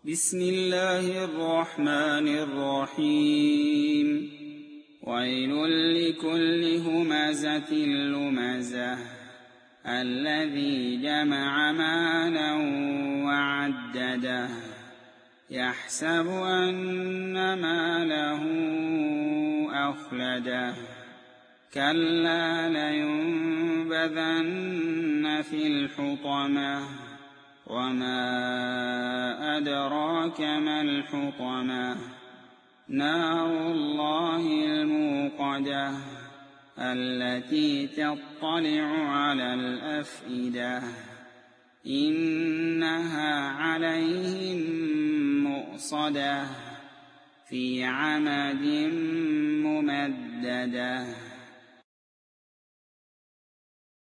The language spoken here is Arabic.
بسم الله الرحمن الرحيم ويل لكل همزة لمزة الذي جمع مالا وعدده يحسب أن ماله أخلده كلا لينبذن في الحطمة وما أدراك ما الحطمة نار الله الموقدة التي تطلع على الأفئدة إنها عليهم مؤصدة في عمد ممددة.